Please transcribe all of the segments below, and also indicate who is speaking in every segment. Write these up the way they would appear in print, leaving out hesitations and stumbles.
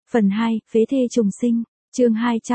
Speaker 1: Phần 2, Phế thê trùng sinh, chương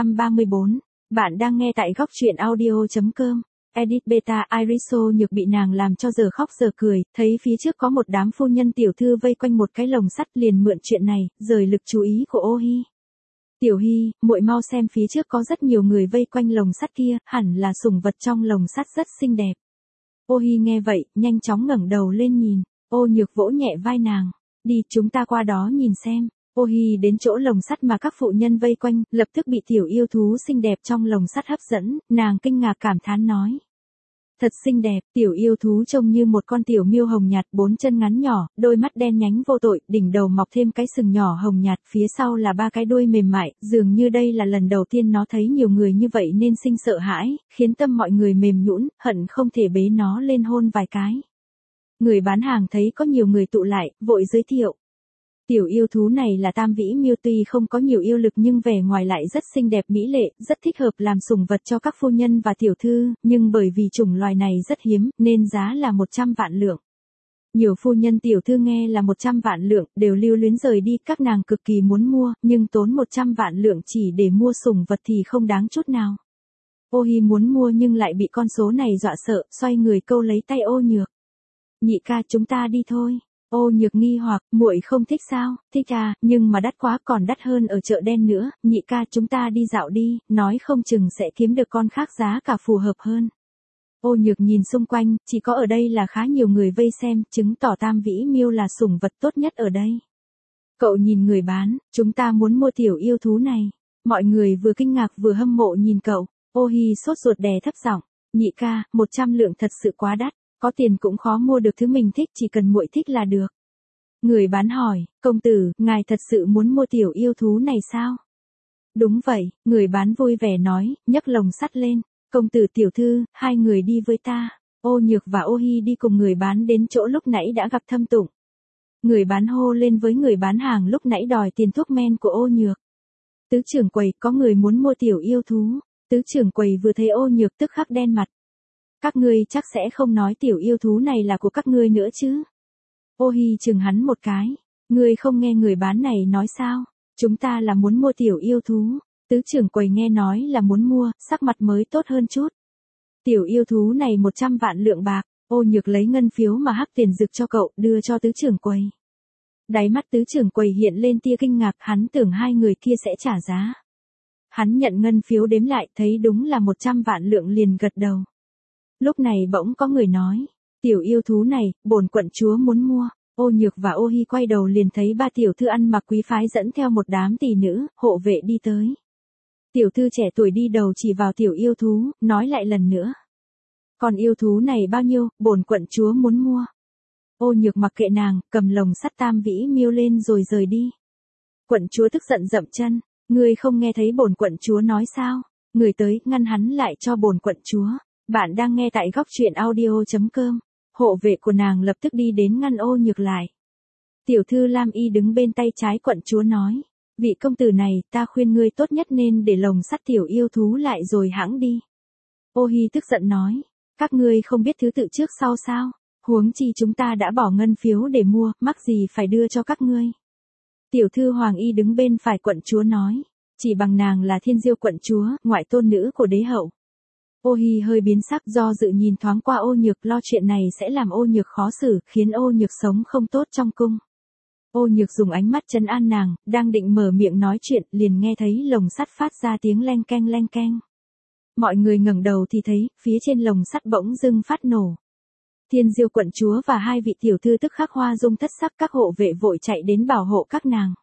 Speaker 1: 234. Bạn đang nghe tại góc truyện audio.com. Edit beta Iriso Nhược bị nàng làm cho giờ khóc giờ cười, thấy phía trước có một đám phu nhân tiểu thư vây quanh một cái lồng sắt liền mượn chuyện này, rời lực chú ý của Ô Hi. Tiểu Hi, muội mau xem phía trước có rất nhiều người vây quanh lồng sắt kia, hẳn là sủng vật trong lồng sắt rất xinh đẹp. Ô Hi nghe vậy, nhanh chóng ngẩng đầu lên nhìn, Ô Nhược vỗ nhẹ vai nàng, đi chúng ta qua đó nhìn xem. Ô Hi đến chỗ lồng sắt mà các phụ nhân vây quanh, lập tức bị tiểu yêu thú xinh đẹp trong lồng sắt hấp dẫn, nàng kinh ngạc cảm thán nói. Thật xinh đẹp, tiểu yêu thú trông như một con tiểu miêu hồng nhạt, 4 chân ngắn nhỏ, đôi mắt đen nhánh vô tội, đỉnh đầu mọc thêm cái sừng nhỏ hồng nhạt, phía sau là 3 cái đuôi mềm mại, dường như đây là lần đầu tiên nó thấy nhiều người như vậy nên sinh sợ hãi, khiến tâm mọi người mềm nhũn, hận không thể bế nó lên hôn vài cái. Người bán hàng thấy có nhiều người tụ lại, vội giới thiệu. Tiểu yêu thú này là Tam Vĩ Miêu, tuy không có nhiều yêu lực nhưng vẻ ngoài lại rất xinh đẹp mỹ lệ, rất thích hợp làm sủng vật cho các phu nhân và tiểu thư, nhưng bởi vì chủng loài này rất hiếm, nên giá là 100 vạn lượng. Nhiều phu nhân tiểu thư nghe là 100 vạn lượng, đều lưu luyến rời đi, các nàng cực kỳ muốn mua, nhưng tốn 100 vạn lượng chỉ để mua sủng vật thì không đáng chút nào. Ô Hi muốn mua nhưng lại bị con số này dọa sợ, xoay người câu lấy tay Ô Nhược. Nhị ca, chúng ta đi thôi. Ô Nhược nghi hoặc, muội không thích sao? Thích à, nhưng mà đắt quá, còn đắt hơn ở chợ đen nữa, nhị ca chúng ta đi dạo đi, nói không chừng sẽ kiếm được con khác giá cả phù hợp hơn. Ô Nhược nhìn xung quanh, chỉ có ở đây là khá nhiều người vây xem, chứng tỏ Tam Vĩ Miêu là sủng vật tốt nhất ở đây. Cậu nhìn người bán, chúng ta muốn mua tiểu yêu thú này. Mọi người vừa kinh ngạc vừa hâm mộ nhìn cậu, Ô Hi sốt ruột đè thấp giọng, nhị ca, 100 lượng thật sự quá đắt. Có tiền cũng khó mua được thứ mình thích, chỉ cần muội thích là được. Người bán hỏi, công tử, ngài thật sự muốn mua tiểu yêu thú này sao? Đúng vậy, người bán vui vẻ nói, nhấc lồng sắt lên. Công tử tiểu thư, hai người đi với ta. Ô Nhược và Ô Hi đi cùng người bán đến chỗ lúc nãy đã gặp Thâm Tụng. Người bán hô lên với người bán hàng lúc nãy đòi tiền thuốc men của Ô Nhược. Tứ trưởng quầy, có người muốn mua tiểu yêu thú. Tứ trưởng quầy vừa thấy Ô Nhược tức khắc đen mặt. Các ngươi chắc sẽ không nói tiểu yêu thú này là của các ngươi nữa chứ? Ô Hi chừng hắn một cái. Ngươi không nghe người bán này nói sao? Chúng ta là muốn mua tiểu yêu thú. Tứ trưởng quầy nghe nói là muốn mua, sắc mặt mới tốt hơn chút. Tiểu yêu thú này 100 vạn lượng bạc. Ô Nhược lấy ngân phiếu mà hắc tiền rực cho cậu, đưa cho tứ trưởng quầy. Đáy mắt tứ trưởng quầy hiện lên tia kinh ngạc, hắn tưởng hai người kia sẽ trả giá. Hắn nhận ngân phiếu đếm lại, thấy đúng là 100 vạn lượng liền gật đầu. Lúc này bỗng có người nói, tiểu yêu thú này, bổn quận chúa muốn mua. Ô Nhược và Ô Hi quay đầu liền thấy ba tiểu thư ăn mặc quý phái dẫn theo một đám tỷ nữ, hộ vệ đi tới. Tiểu thư trẻ tuổi đi đầu chỉ vào tiểu yêu thú, nói lại lần nữa. Còn yêu thú này bao nhiêu, bổn quận chúa muốn mua. Ô Nhược mặc kệ nàng, cầm lồng sắt Tam Vĩ Miêu lên rồi rời đi. Quận chúa tức giận dậm chân, ngươi không nghe thấy bổn quận chúa nói sao? Người tới, ngăn hắn lại cho bổn quận chúa. Bạn đang nghe tại góc truyện audio.com. Hộ vệ của nàng lập tức đi đến ngăn Ô Nhược lại. Tiểu thư Lam Y đứng bên tay trái quận chúa nói. Vị công tử này, ta khuyên ngươi tốt nhất nên để lồng sắt tiểu yêu thú lại rồi hãng đi. Ô Hi tức giận nói. Các ngươi không biết thứ tự trước sau sao? Huống chi chúng ta đã bỏ ngân phiếu để mua, mắc gì phải đưa cho các ngươi. Tiểu thư Hoàng Y đứng bên phải quận chúa nói. Chỉ bằng nàng là Thiên Diêu quận chúa, ngoại tôn nữ của đế hậu. Ô Hi hơi biến sắc, do dự nhìn thoáng qua Ô Nhược, lo chuyện này sẽ làm Ô Nhược khó xử, khiến Ô Nhược sống không tốt trong cung. Ô Nhược dùng ánh mắt trấn an nàng, đang định mở miệng nói chuyện, liền nghe thấy lồng sắt phát ra tiếng leng keng leng keng. Mọi người ngẩng đầu thì thấy, phía trên lồng sắt bỗng dưng phát nổ. Thiên Diêu quận chúa và hai vị tiểu thư tức khắc hoa dung thất sắc, các hộ vệ vội chạy đến bảo hộ các nàng.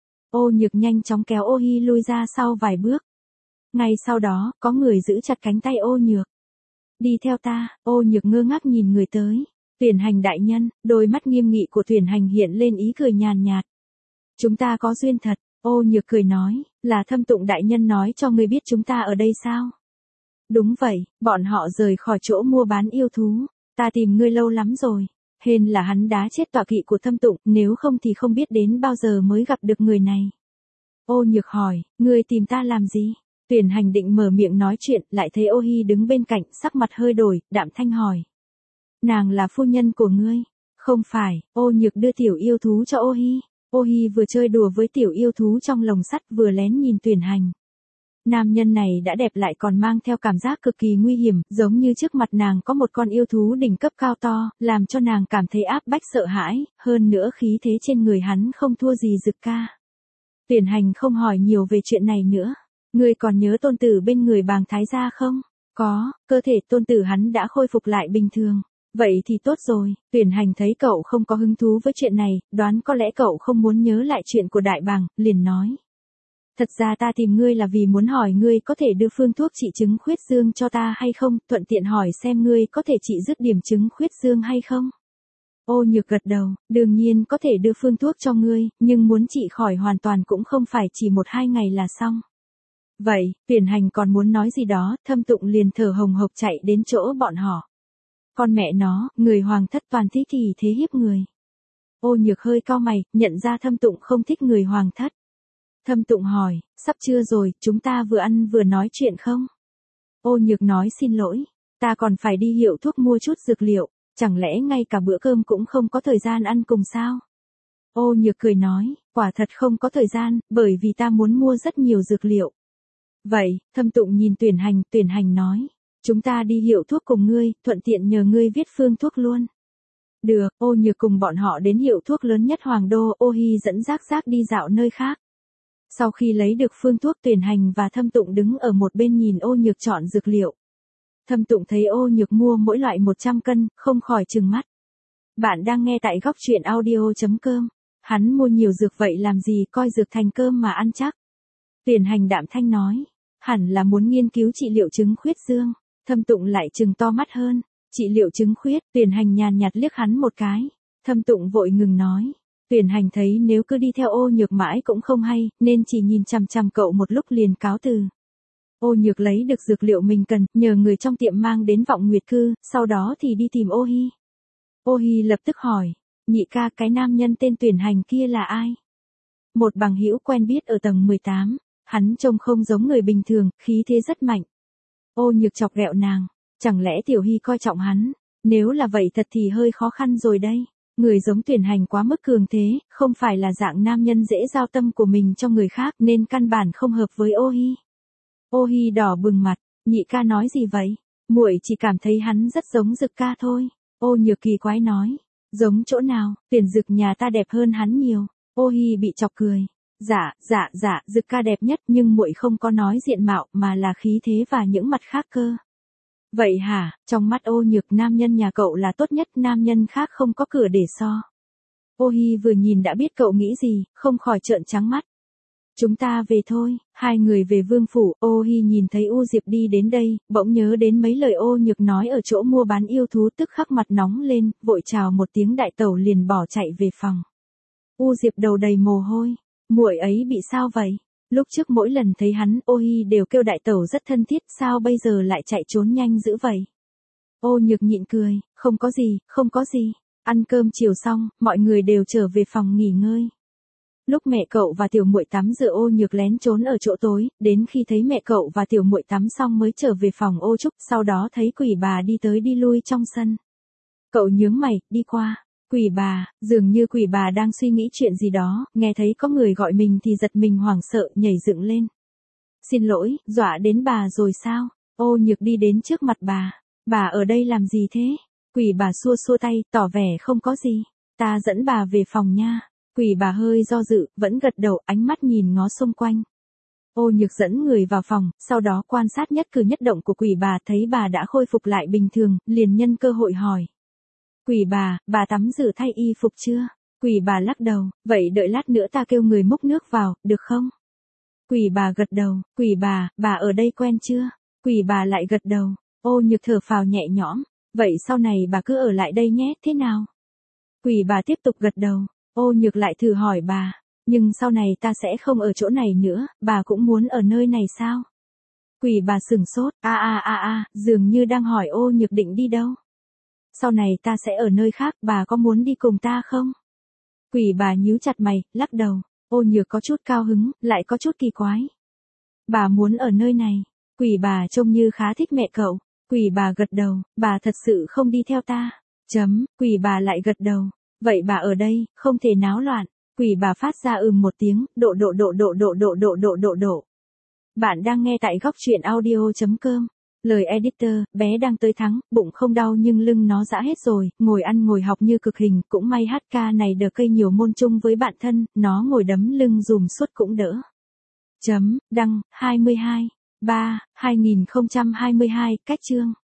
Speaker 1: Ô Nhược nhanh chóng kéo Ô Hi lui ra sau vài bước. Ngay sau đó, có người giữ chặt cánh tay Ô Nhược. Đi theo ta. Ô Nhược ngơ ngác nhìn người tới. Tuyển Hành đại nhân, đôi mắt nghiêm nghị của Tuyển Hành hiện lên ý cười nhàn nhạt. Chúng ta có duyên thật. Ô Nhược cười nói, là Thâm Tụng đại nhân nói cho ngươi biết chúng ta ở đây sao? Đúng vậy, bọn họ rời khỏi chỗ mua bán yêu thú. Ta tìm ngươi lâu lắm rồi. Hên là hắn đá chết tọa kỵ của Thâm Tụng, nếu không thì không biết đến bao giờ mới gặp được người này. Ô Nhược hỏi, ngươi tìm ta làm gì? Tuyển Hành định mở miệng nói chuyện, lại thấy Ô Hi đứng bên cạnh, sắc mặt hơi đổi, đạm thanh hỏi. Nàng là phu nhân của ngươi? Không phải. Ô Nhược đưa tiểu yêu thú cho Ô Hi. Ô Hi vừa chơi đùa với tiểu yêu thú trong lồng sắt vừa lén nhìn Tuyển Hành. Nam nhân này đã đẹp lại còn mang theo cảm giác cực kỳ nguy hiểm, giống như trước mặt nàng có một con yêu thú đỉnh cấp cao to, làm cho nàng cảm thấy áp bách sợ hãi, hơn nữa khí thế trên người hắn không thua gì Dực ca. Tuyển Hành không hỏi nhiều về chuyện này nữa. Ngươi còn nhớ tôn tử bên người Bàng Thái gia không? Có, cơ thể tôn tử hắn đã khôi phục lại bình thường. Vậy thì tốt rồi, Tuyển Hành thấy cậu không có hứng thú với chuyện này, đoán có lẽ cậu không muốn nhớ lại chuyện của Đại Bàng, liền nói. Thật ra ta tìm ngươi là vì muốn hỏi ngươi có thể đưa phương thuốc trị chứng khuyết dương cho ta hay không, thuận tiện hỏi xem ngươi có thể trị dứt điểm chứng khuyết dương hay không. Ô Nhược gật đầu, đương nhiên có thể đưa phương thuốc cho ngươi, nhưng muốn trị khỏi hoàn toàn cũng không phải chỉ 1-2 ngày là xong. Vậy, Tuyển Hành còn muốn nói gì đó, Thâm Tụng liền thở hồng hộc chạy đến chỗ bọn họ. Con mẹ nó, người hoàng thất toàn thích thì thế hiếp người. Ô Nhược hơi cau mày, nhận ra Thâm Tụng không thích người hoàng thất. Thâm Tụng hỏi, sắp trưa rồi, chúng ta vừa ăn vừa nói chuyện không? Ô Nhược nói xin lỗi, ta còn phải đi hiệu thuốc mua chút dược liệu, chẳng lẽ ngay cả bữa cơm cũng không có thời gian ăn cùng sao? Ô Nhược cười nói, quả thật không có thời gian, bởi vì ta muốn mua rất nhiều dược liệu. Vậy, Thâm Tụng nhìn Tuyển Hành nói, chúng ta đi hiệu thuốc cùng ngươi, thuận tiện nhờ ngươi viết phương thuốc luôn. Được, Ô Nhược cùng bọn họ đến hiệu thuốc lớn nhất Hoàng Đô, Ô Hi dẫn Giác đi dạo nơi khác. Sau khi lấy được phương thuốc, Tuyển Hành và Thâm Tụng đứng ở một bên nhìn Ô Nhược chọn dược liệu. Thâm Tụng thấy Ô Nhược mua mỗi loại 100 cân, không khỏi trừng mắt. Bạn đang nghe tại góc truyện audio.com. Hắn mua nhiều dược vậy làm gì coi dược thành cơm mà ăn chắc. Tuyển Hành đạm thanh nói, hẳn là muốn nghiên cứu trị liệu chứng khuyết dương. Thâm Tụng lại trừng to mắt hơn, trị liệu chứng khuyết, Tuyển Hành nhàn nhạt liếc hắn một cái. Thâm Tụng vội ngừng nói. Tuyển Hành thấy nếu cứ đi theo Ô Nhược mãi cũng không hay, nên chỉ nhìn chằm chằm cậu một lúc liền cáo từ. Ô Nhược lấy được dược liệu mình cần, nhờ người trong tiệm mang đến Vọng Nguyệt Cư, sau đó thì đi tìm Ô Hi. Ô Hi lập tức hỏi, nhị ca, cái nam nhân tên Tuyển Hành kia là ai? Một bằng hữu quen biết ở tầng 18, hắn trông không giống người bình thường, khí thế rất mạnh. Ô Nhược chọc ghẹo nàng, chẳng lẽ Tiểu Hi coi trọng hắn, nếu là vậy thật thì hơi khó khăn rồi đây. Người giống Tuyển Hành quá mức cường thế, không phải là dạng nam nhân dễ giao tâm của mình cho người khác nên căn bản không hợp với Ô Hi. Ô Hi đỏ bừng mặt, nhị ca nói gì vậy? Muội chỉ cảm thấy hắn rất giống Dực ca thôi. Ô Nhược kỳ quái nói, giống chỗ nào? Tuyển Dực nhà ta đẹp hơn hắn nhiều. Ô Hi bị chọc cười. Dạ, Dực ca đẹp nhất nhưng muội không có nói diện mạo mà là khí thế và những mặt khác cơ. Vậy hả, trong mắt Ô Nhược nam nhân nhà cậu là tốt nhất, nam nhân khác không có cửa để so. Ô Hi vừa nhìn đã biết cậu nghĩ gì, không khỏi trợn trắng mắt. Chúng ta về thôi, hai người về vương phủ, Ô Hi nhìn thấy U Diệp đi đến đây, bỗng nhớ đến mấy lời Ô Nhược nói ở chỗ mua bán yêu thú, tức khắc mặt nóng lên, vội chào một tiếng đại tẩu liền bỏ chạy về phòng. U Diệp đầu đầy mồ hôi, muội ấy bị sao vậy? Lúc trước mỗi lần thấy hắn, Ô Hi đều kêu đại tẩu rất thân thiết, sao bây giờ lại chạy trốn nhanh dữ vậy? Ô Nhược nhịn cười, không có gì. Ăn cơm chiều xong, mọi người đều trở về phòng nghỉ ngơi. Lúc mẹ cậu và tiểu muội tắm rửa, Ô Nhược lén trốn ở chỗ tối, đến khi thấy mẹ cậu và tiểu muội tắm xong mới trở về phòng Ô Trúc, sau đó thấy Quỷ bà đi tới đi lui trong sân. Cậu nhướng mày, đi qua. Quỷ bà, dường như Quỷ bà đang suy nghĩ chuyện gì đó, nghe thấy có người gọi mình thì giật mình hoảng sợ nhảy dựng lên. Xin lỗi, dọa đến bà rồi sao? Ô Nhược đi đến trước mặt bà ở đây làm gì thế? Quỷ bà xua xua tay, tỏ vẻ không có gì. Ta dẫn bà về phòng nha. Quỷ bà hơi do dự, vẫn gật đầu, ánh mắt nhìn ngó xung quanh. Ô Nhược dẫn người vào phòng, sau đó quan sát nhất cử nhất động của Quỷ bà, thấy bà đã khôi phục lại bình thường, liền nhân cơ hội hỏi. Quỷ bà tắm rửa thay y phục chưa? Quỷ bà lắc đầu, vậy đợi lát nữa ta kêu người múc nước vào, được không? Quỷ bà gật đầu, Quỷ bà ở đây quen chưa? Quỷ bà lại gật đầu, Ô Nhược thở phào nhẹ nhõm, vậy sau này bà cứ ở lại đây nhé, thế nào? Quỷ bà tiếp tục gật đầu, Ô Nhược lại thử hỏi bà, nhưng sau này ta sẽ không ở chỗ này nữa, bà cũng muốn ở nơi này sao? Quỷ bà sửng sốt, dường như đang hỏi Ô Nhược định đi đâu? Sau này ta sẽ ở nơi khác, bà có muốn đi cùng ta không? Quỷ bà nhíu chặt mày, lắc đầu, Ô Nhược có chút cao hứng, lại có chút kỳ quái. Bà muốn ở nơi này, Quỷ bà trông như khá thích mẹ cậu. Quỷ bà gật đầu, bà thật sự không đi theo ta. Quỷ bà lại gật đầu, vậy bà ở đây, không thể náo loạn. Quỷ bà phát ra một tiếng, độ. Bạn đang nghe tại góc truyện audio.com. Lời editor, bé đang tới thắng, bụng không đau nhưng lưng nó giã hết rồi, ngồi ăn ngồi học như cực hình, cũng may hát ca này đờ cây nhiều môn chung với bạn thân, nó ngồi đấm lưng dùm suốt cũng đỡ. Đăng, 22/3/2022, cách chương.